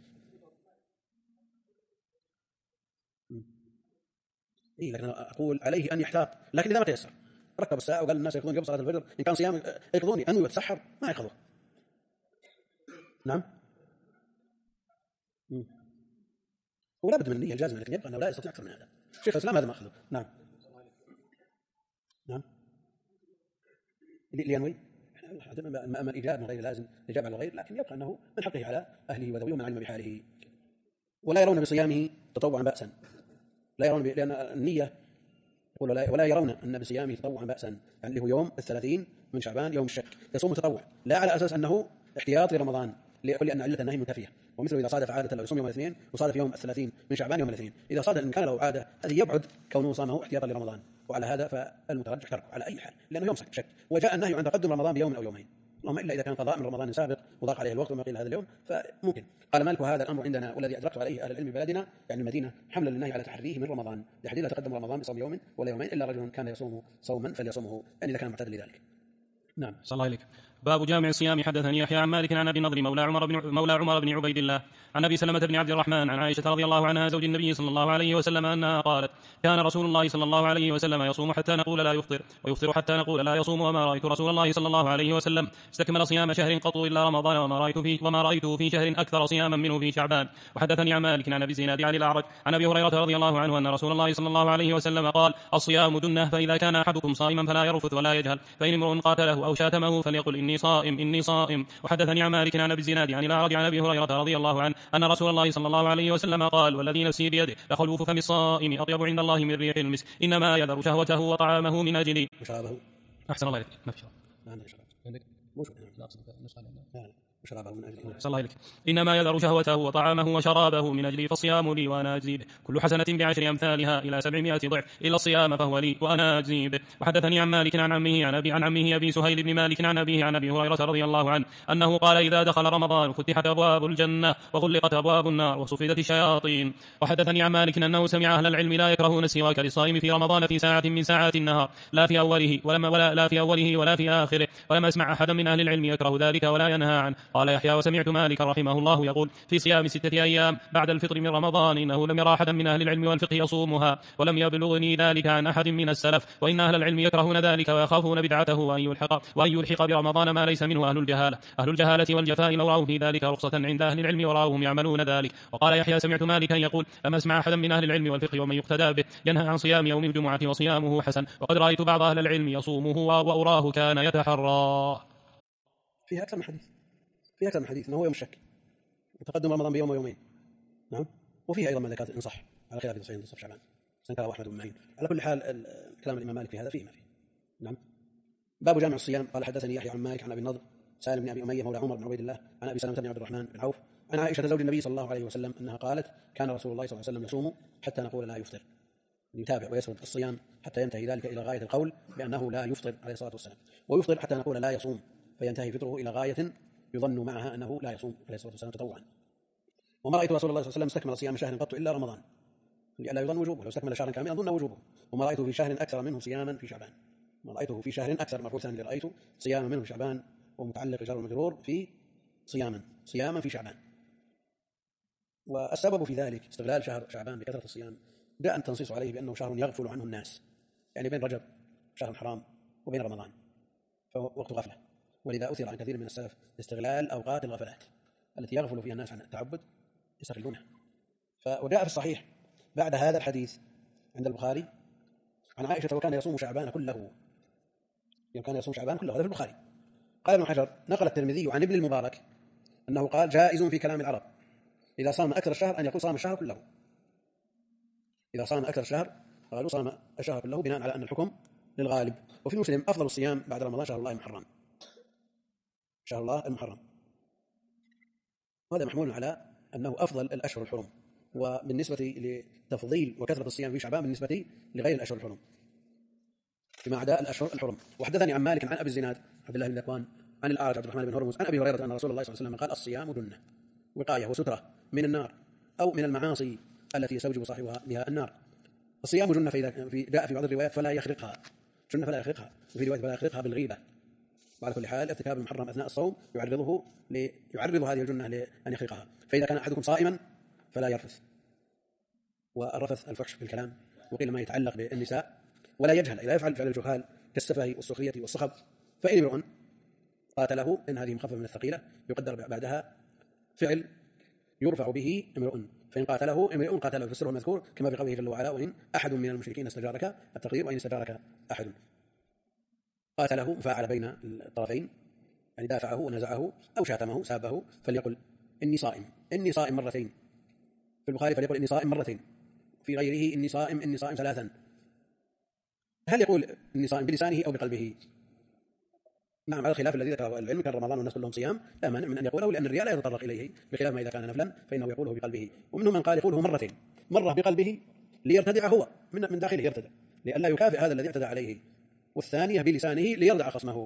لكن أقول عليه أن يحتاط، لكن إذا ما تيسر ركب الساعة وقال الناس يقضون قبل صلاة الفجر، إن كان صيام يقضوني أنوي وتسحر ما يقضوا. نعم، ولا بد من النية الجازمة، لكن يبقى أنه لا يستطيع أكثر من هذا. شيخ الإسلام هذا ما أخذه. نعم لينوي أما الإجابة من غير لازم الإجابة على الغير، لكن يبقى أنه من حقه على أهله وذويه من علم بحاله، ولا يرون بصيامه تطوعا بأسا، لا يرون لأن النية ولا يرون أن بصيامه تطوعا بأسا، يعني اللي هو يوم 30 من شعبان يوم الشك يصوم تطوع، لا على أساس أنه احتياط لرمضان، لأن علة النهي منتفية، ومثل إذا صادف عادة لو يصوم يوم الاثنين وصادف يوم 30 من شعبان يوم الاثنين، إذا صادف إن كان له عادة هذه يبعد كونه صامه احتياطا لرمضان، وعلى هذا فالمترجح تركه على أي حال، لأنه يوم شك، وجاء النهي عن تقدم رمضان بيوم أو يومين، اللهم إلا إذا كان قضاء من رمضان سابق وضاق عليه الوقت وما قيل هذا اليوم فممكن. قال مالك وهذا الأمر عندنا والذي أدركت عليه أهل العلم ببلدنا يعني المدينة حملا للنهي على تحريه من رمضان، لحديث لا تقدم رمضان بصوم يوم ولا يومين إلا رجل كان يصوم صوما فليصومه، يعني إذا كان معتاد لذلك. نعم. صلى الله عليك. باب جامع الصيام. حدثني يحيى عن مالك عن ابي النضر مولى عمر بن عبيد الله عن ابي سلمة بن عبد الرحمن عن عائشة رضي الله عنها زوج النبي صلى الله عليه وسلم انها قالت: كان رسول الله صلى الله عليه وسلم يصوم حتى نقول لا يفطر ويفطر حتى نقول لا يصوم، وما رايت رسول الله صلى الله عليه وسلم استكمل صيام شهر قط الا رمضان، وما رايته في شهر اكثر صياما منه في شعبان. وحدثني عن مالك عن ابي زناد عن الاعرج عن ابي هريرة رضي الله عنه ان رسول الله صلى الله عليه وسلم قال: الصيام جنة، فاذا كان احدكم صائما فلا يرفث ولا يجهل، فان امرؤ قاتله او شاتمه فليقل اني صائم. وحدثني عن مالك عن ابي الزناد عن الاعرج عن ابي هريرة رضي الله عنه ان رسول الله صلى الله عليه وسلم قال: والذي نفسي بيده لخلوف فم الصائم اطيب عند الله من ريح المسك، انما يذر شهوته وطعامه من اجلي. وشرابه. احسن الله اليك. ما في شراب. ما عندنا شراب. عندك؟ لا اقصد وشرابه من أجل صلى الله عليك. إنما يذر شهوته وطعامه وشرابه من أجلي، فالصيام لي وأنا أجزي به، كل حسنة بعشر أمثالها إلى 700 ضعف، إلا الصيام فهو لي وأنا أجزي به. وحدثني عن مالك عن عمه أبي سهيل بن مالك عن أبيه عن أبي هريرة رضي الله عنه أنه قال: إذا دخل رمضان فتحت أبواب الجنة وغلقت أبواب النار وصفدت الشياطين. وحدثني عن مالك أنه سمع أهل العلم لا يكرهون السواك للصائم في رمضان في ساعة من ساعات النهار، لا في أوله ولا في آخره، ولم أسمع أحدا من أهل العلم يكره ذلك ولا ينهى عنه. قال يحيى: وسمعت مالك رحمه الله يقول في صيام 6 أيام بعد الفطر من رمضان إنه لم يرى أحدا من أهل العلم والفقه يصومها، ولم يبلغني ذلك عن أحد من السلف، وإن أهل العلم يكرهون ذلك ويخافون بدعته وأن يلحق برمضان ما ليس منه أهل الجهالة والجفاء، لو رأوا في ذلك رخصة عند أهل العلم ورأوهم يعملون ذلك. وقال يحيى: سمعت مالكا يقول لم أسمع أحدا من أهل العلم والفقه ومن يقتدى به ينهى عن صيام يوم الجمعة وصيامه حسن، وقد رأيت بعض أهل العلم يصومه وأراه كان يتحرى. فيها أكثر من حديث أنه هو يوم الشك وتقدم رمضان بيوم ويومين. نعم. وفيها أيضا ما ذكرت إن صح على خلاف صحيح نصف شعبان استنكره أحمد بن معين. على كل حال كلام الإمام مالك في هذا فيه ما فيه. نعم. باب جامع الصيام. قال حدثني يحيى عن مالك عن أبي النضر سالم بن أبي أمية مولى عمر بن عبيد الله عن أبي سلمة بن عبد الرحمن بن عوف عن عائشة زوج النبي صلى الله عليه وسلم أنها قالت كان رسول الله صلى الله عليه وسلم يصوم حتى نقول لا يفطر، يتابع ويسرد الصيام حتى ينتهي ذلك إلى غاية القول بأنه لا يفطر عليه الصلاة والسلام، ويفطر حتى نقول لا يصوم فينتهي فطره إلى غاية يظن معها أنه لا يصوم عليه الصلاة والسلام تطوعا. وما رأيت رسول الله صلى الله عليه وسلم استكمل صيام شهر قط إلا رمضان لئلا يظن وجوبه، لو استكمل شهرا كاملا ظن وجوبه. وما رأيته في شهر أكثر منه صياما في شعبان، ما رأيته في شهر أكثر مرفوع ثاني رأيته صياما منه في شعبان، ومتعلق جار المجرور في صياما في شعبان. والسبب في ذلك استغلال شهر شعبان بكثرة الصيام جاء التنصيص عليه بأنه شهر يغفل عنه الناس، يعني بين رجب شهر حرام وبين رمضان فهو وقت غفلة، ولذا أثر عن كثير من السلف استغلال أوقات الغفلات التي يغفل فيها الناس عن التعبد يستغلونها. وجاء في الصحيح بعد هذا الحديث عند البخاري عن عائشة وكان يصوم شعبان كله، هذا في البخاري. قال ابن حجر نقل الترمذي عن ابن المبارك أنه قال جائز في كلام العرب إذا صام أكثر الشهر أن يقول صام الشهر كله، إذا صام أكثر الشهر قالوا صام الشهر كله بناء على أن الحكم للغالب. وفي مسلم أفضل الصيام بعد رمضان شهر الله المحرم، شهر الله المحرم، وهذا محمول على أنه أفضل الأشهر الحرم، وبالنسبة لتفضيل وكثرة الصيام في شعبان بالنسبة لغير الأشهر الحرم فيما عدا الأشهر الحرم. وحدثني عن مالك عن أبي الزناد عبد الله بن ذكوان عن الأعرج عبد الرحمن بن هرمز عن أبي هريرة أن رسول الله صلى الله عليه وسلم قال الصيام جنة وقاية وسترة من النار أو من المعاصي التي يستوجب صاحبها بها النار. الصيام جنة جاء في بعض الروايات فلا يخرقها، جنة فلا يخرقها، وفي رواية فلا يخرقها بالغيبة. وعلى كل حال ارتكاب المحرم أثناء الصوم يعرض هذه الجنة لأن يخرقها. فإذا كان أحدكم صائما فلا يرفث، والرفث الفحش في الكلام، وقيل ما يتعلق بالنساء، ولا يجهل إذا يفعل فعل الجهال كالسفه والسخرية والصخب. فإن امرؤ قاتله إن هذه مخففة من الثقيلة يقدر بعدها فعل يرفع به امرؤ، فإن قاتله امرؤ قاتله في السر المذكور كما في قوله جل وعلا وإن أحد من المشركين استجارك، التقدير وإن استجارك أحد. قاتله مفاعل بين الطرفين، يعني دافعه ونزعه أو شاتمه سابه فليقل إني صائم مرتين، في البخاري فليقل إني صائم مرتين، في غيره إني صائم ثلاثا. هل يقول إني صائم بلسانه أو بقلبه؟ نعم على الخلاف الذي ذكره العلم، كان رمضان والناس كلهم صيام لا مانع من أن يقوله لأن الرياء لا يتطرق إليه، بخلاف ما إذا كان نفلا فإنه يقوله بقلبه. ومنهم من قال يقوله مرتين، مرة بقلبه ليرتدع هو من داخله يرتدع لئلا يكافئ هذا الذي اعتدى عليه، والثانية بلسانه ليردع خصمه.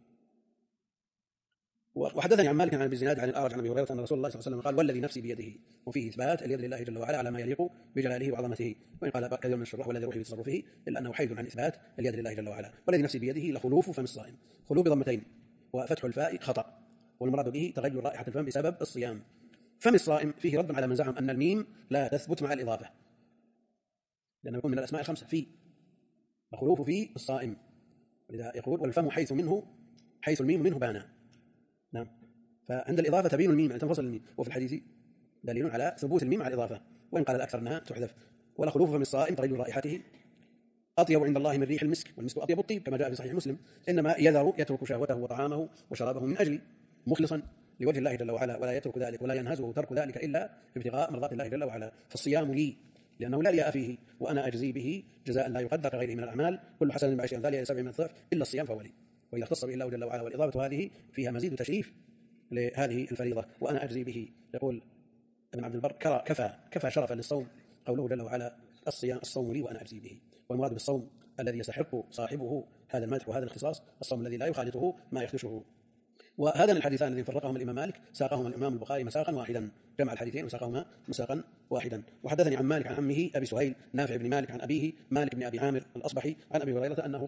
وحدثني عن مالك عن ابي الزناد عن الأعرج عن ابي هريرة ان رسول الله صلى الله عليه وسلم قال والذي نفسي بيده، وفيه اثبات اليد لله جل وعلا على ما يليق بجلاله وعظمته، وان قال كثير من الشراح والذي روحي بتصرفه الا انه حيث عن اثبات اليد لله جل وعلا. والذي نفسي بيده لخلوف فم الصائم، خلوف بضمتين وفتح الفاء خطأ، والمراد به تغير رائحة الفم بسبب الصيام. فم الصائم فيه رد على من زعم ان الميم لا تثبت مع الاضافه، لانه يكون من الاسماء الخمسه في الخلوف في الصائم، ولذا يقول والفم حيث الميم منه بانا. نعم، فعند الإضافة تبين الميم أن تنفصل الميم، وفي الحديث دليل على ثبوت الميم على الإضافة، وإن قال الأكثر أنها تحذف. ولا خلوف فم الصائم تغير رائحته أطيب عند الله من ريح المسك، والمسك أطيب الطيب كما جاء في صحيح مسلم إنما يترك شهوته وطعامه وشرابه من أجلي مخلصا لوجه الله جل وعلا، ولا يترك ذلك ولا ينهزه ترك ذلك إلا ابتغاء مرضات الله جل وعلا. فالصيام لي لأنه لا رياء فيه، وأنا أجزي به جزاء لا يقدر كغيره من الأعمال، كل حسن بعشر أمثالها إلى 7 من الضعف إلا الصيام فهو لي. وإذا اختص به الله جل وعلا والإضافة هذه فيها مزيد تشريف لهذه الفريضة، وأنا أجزي به. يقول ابن عبد البر كفى شرفا للصوم قوله جل وعلا الصوم لي وأنا أجزي به. والمراد بالصوم الذي يستحق صاحبه هذا المدح وهذا الاختصاص، الصوم الذي لا يخالطه ما يخدشه. وهذان الحديثان الذين فرقهما الإمام مالك ساقهما الإمام البخاري مساقا واحدا، جمع الحديثين وساقهما مساقا واحدا. وحدثني عن مالك عن عمه أبي سهيل نافع بن مالك عن أبيه مالك بن أبي عامر الأصبحي عن أبي هريرة أنه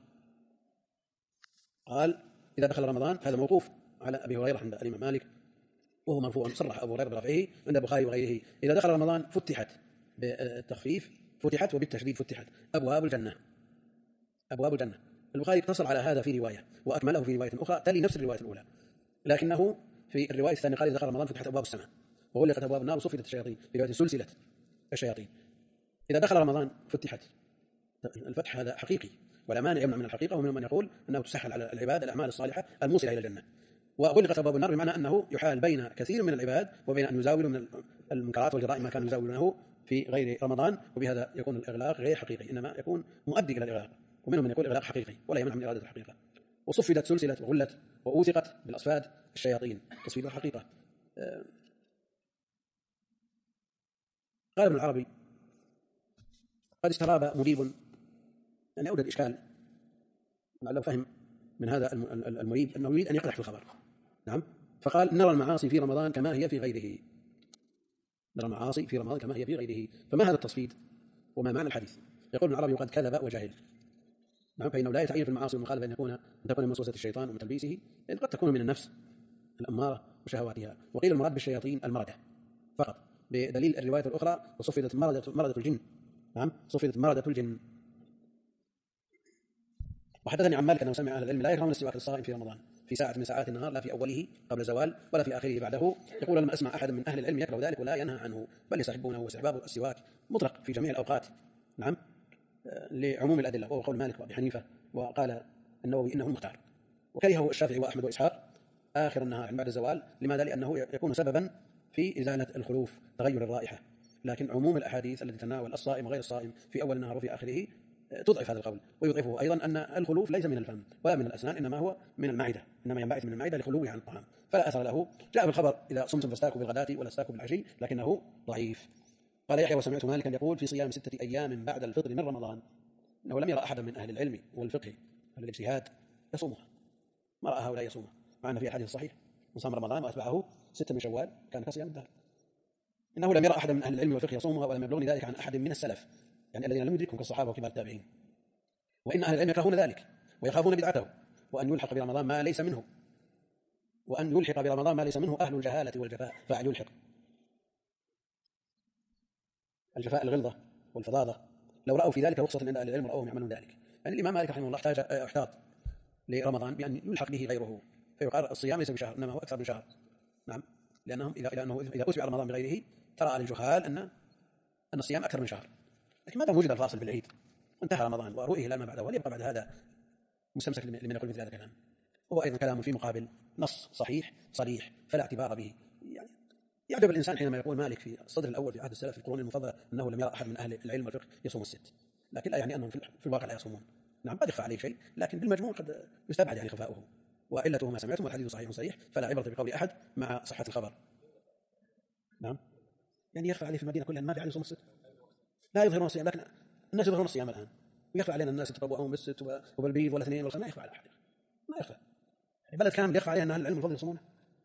قال إذا دخل رمضان، هذا موقوف على أبي هريرة عند الإمام مالك، وهو مرفوع صرح أبو هريرة برفعه عند البخاري وغيره. إذا دخل رمضان فتحت بالتخفيف وبالتشديد فتحت أبواب الجنة. البخاري اقتصر على هذا في رواية وأكمله في رواية أخرى تلي نفس الرواية الأولى، لكنه في الرواية الثانية قال إذا دخل رمضان فتحت أبواب السماء وغلقت أبواب النار وصفدت الشياطين، في رواية سلسلة الشياطين. إذا دخل رمضان فتحت، الفتح هذا حقيقي ولا مانع يمنع من الحقيقة، ومنهم من يقول أنه تسهل على العباد الأعمال الصالحة الموصلة إلى الجنة. وغلقت أبواب النار بمعنى أنه يحال بين كثير من العباد وبين أن يزاولوا من المنكرات والجرائم ما كانوا يزاولونه في غير رمضان، وبهذا يكون الإغلاق غير حقيقي، إنما يكون مؤدي إلى الإغلاق. ومنهم من يقول إغلاق حقيقي ولا يمنع من إرادة الحقيقة. وصفدت سلسلة وغلت وأوثقت بالأصفاد الشياطين. تصفيد الحقيقة. قال ابن العربي: قد استراب مريب، يعني أوجد إشكال لعله فهم من هذا المريب أنه يريد أن يقدح في الخبر. نعم. فقال: نرى المعاصي في رمضان كما هي في غيره. نرى المعاصي في رمضان كما هي في غيره. فما هذا التصفيد وما معنى الحديث؟ يقول ابن العربي: وقد كذب وجهل. نعم. فإنه لا يتعين في المعاصي والمخالفة أن تكون من وسوسة الشيطان ومن تلبيسه، لأن قد تكون من النفس الأمارة وشهواتها. وقيل المراد بالشياطين المردة فقط، بدليل الرواية الأخرى: وصفدت مردة الجن. نعم. صفدت مردة الجن. وحدثني عن مالك أنه سمع أهل العلم لا يكرهون السواك للصائم في رمضان في ساعة من ساعات النهار، لا في أوله قبل الزوال ولا في آخره بعده. يقول: لم أسمع أحد من أهل العلم يكره ذلك ولا ينهى عنه، بل يستحبونه. واستحباب السواك مطلق في جميع الأوقات. نعم. لعموم الأدلة، وهو قول مالك وأبي حنيفة. وقال النووي إنه المختار. وكرهه الشافعي وأحمد وإسحاق آخر النهار بعد الزوال. لماذا؟ لأنه يكون سببا في إزالة الخلوف، تغير الرائحة. لكن عموم الأحاديث التي تناول الصائم وغير الصائم في أول النهار وفي آخره تضعف هذا القول. ويضعفه أيضا أن الخلوف ليس من الفم ولا من الأسنان، إنما هو من المعدة، إنما ينبعث من المعدة لخلوه عن الطعام، فلا أثر له. جاء في الخبر: إذا صمتم فاستاكوا بالغداة ولا استاكوا بالعشي، لكنه ضعيف. قال يحيى: وسمعت مالكا يقول في صيام 6 أيام بعد الفطر من رمضان، إنه لم يرى أحدا من أهل العلم والفقه والاجتهاد يصومها، ما رأى هؤلاء يصومها، مع أن في حديث صحيح: من صام رمضان وأتبعه 6 من شوال كان كصيام الدهر. إنه لم يرى أحدا من أهل العلم والفقه يصومها، ولم يبلغني ذلك عن أحد من السلف، يعني الذين لم يدركهم كالصحابة وكبار التابعين. وإن أهل العلم يكرهون ذلك ويخافون بدعته، وأن يلحق برمضان ما ليس منه أهل الجهالة والجفاء. فاعل يلحق الجفاء الغلظة والفظاظة. لو رأوا في ذلك رخصة عند أهل العلم رأوهم يعملون ذلك. يعني الإمام مالك رحمه الله احتاط لرمضان بأن يلحق به غيره، فيقال الصيام ليس بشهر إنما هو أكثر من شهر. نعم. لأنهم إذا أتبع رمضان بغيره ترى على الجهال أن الصيام أكثر من شهر. لكن ما دام وجد الفاصل في العيد انتهى رمضان ورؤيه لا ما بعده، وليبقى بعد هذا مستمسك لمن يقول مثل هذا الكلام. هو أيضا كلام في مقابل نص صحيح صريح فلا اعتبار به. يعني يعجب الإنسان حينما يقول مالك في الصدر الأول في عهد السلف في القرون المفضلة أنه لم يرى أحد من أهل العلم والفقه يصوم الست، لكن لا يعني أنهم في الواقع لا يصومون. نعم. قد يخفى عليه شيء، لكن بالمجموع قد يستبعد يعني خفاؤه. وعلته ما سمعتم والحديث صحيح صريح، فلا عبرة بقول أحد مع صحة الخبر. نعم. يعني يخفى عليه في المدينة كلها ما في أحد يصوم الست، لا يظهرون الصيام، لكن الناس يظهرون الصيام الآن، ويخفى علينا الناس يتطوعون بالست وبالبيض والاثنين والخمس، ما يخفى على أحد، ما يخفى. البلد كامل يخفى عليه أن أهل العلم الفضل يصومونه،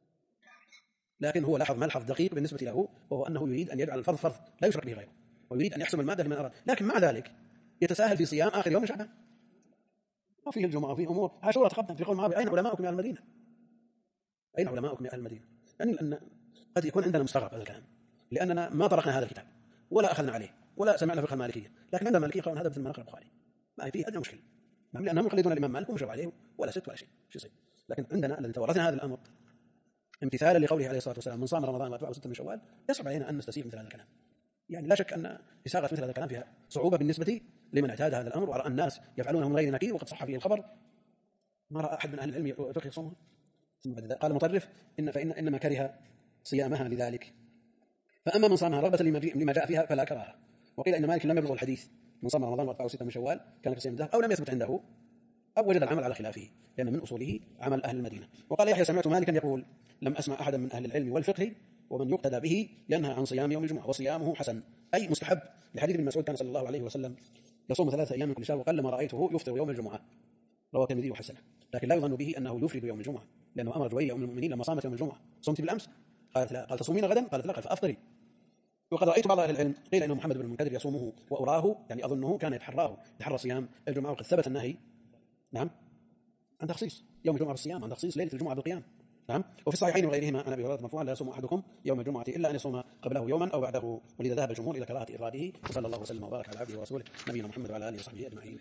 لكن هو لاحظ ملحظ دقيق بالنسبة له، وهو أنه يريد أن يجعل الفرض فرض لا يشرك به غيره، ويريد أن يحسم المادة لمن أراد. لكن مع ذلك يتساهل في صيام آخر يوم من شعبان، وفيه الجمعة وفيه أمور. عاشوراء تقدم في قول معاوية: أين علماؤكم يا أهل المدينة؟ أين علماؤكم يا أهل المدينة؟ لأن قد يكون عندنا مستغرب هذا الكلام، لأننا ما طرقنا هذا الكتاب ولا أخذنا عليه ولا سمعنا فقه المالكية، لكن عندما المالكية يقرؤون هذا مثل ما نقرأ البخاري، ما فيه أدنى مشكلة. نعم. لأنهم يقلدون الإمام مالك ومشوا عليه ولا ست ولا شيء يصير. لكن عندنا الذي تورثنا هذا الأمر امتثالا لقوله عليه الصلاة والسلام: من صام رمضان وأتبعه 6 من شوال، يصعب علينا أن نستسيغ مثل هذا الكلام. يعني لا شك أن إساغة مثل هذا الكلام فيها صعوبة بالنسبة لمن اعتاد هذا الأمر ورأى الناس يفعلونه من غير نكير، وقد صح فيه الخبر ما رأى أحد من أهل العلم الفقه يصومها. ثم بعد ذلك قال مطرف: إنما كره صيامها لذلك. فأما من صامها رغبة لما جاء فيها فلا كراهة. وقيل إن مالك لم يبلغ الحديث من صام رمضان وأتبعه 6 من شوال كان كصيام الدهر، أو لم يثبت عنده، أو وجد العمل على خلافه، لأن من أصوله عمل أهل المدينة. وقال يحيى: سمعت مالكا يقول: لم أسمع أحدا من أهل العلم والفقه ومن يقتدى به ينهى عن صيام يوم الجمعة وصيامه حسن، أي مستحب، لحديث ابن مسعود: كان صلى الله عليه وسلم يصوم 3 أيام من كل شهر، وقل ما رأيته يفطر يوم الجمعة. رواه الترمذي وحسنه. لكن لا يظن به أنه يفرد يوم الجمعة، لأنه أمر جويرية أم المؤمنين لما صامت يوم الجمعة: صمت بالأمس؟ قالت لا. قال: تصومين غدا؟ قالت لا. قال: فأفطري. وقد رأيت بعض أهل العلم قيل إنه محمد بن المنكدر يصومه، وأراه يعني أظنه كان يتحرى صيام الجمعة، وقد ثبت النهي. نعم. عن تخصيص يوم الجمعة بالصيام، عن تخصيص ليلة الجمعة بالقيام. نعم. وفي الصحيحين وغيرهما عن أبي هريرة مرفوعا: لا يصوم أحدكم يوم الجمعة إلا أن يصوم قبله يوما أو بعده. ولذا ذهب الجمهور إلى كراهة إفراده. وصلى الله وسلم وبارك على عبده ورسوله نبينا محمد وعلى آله وصحبه أجمعين.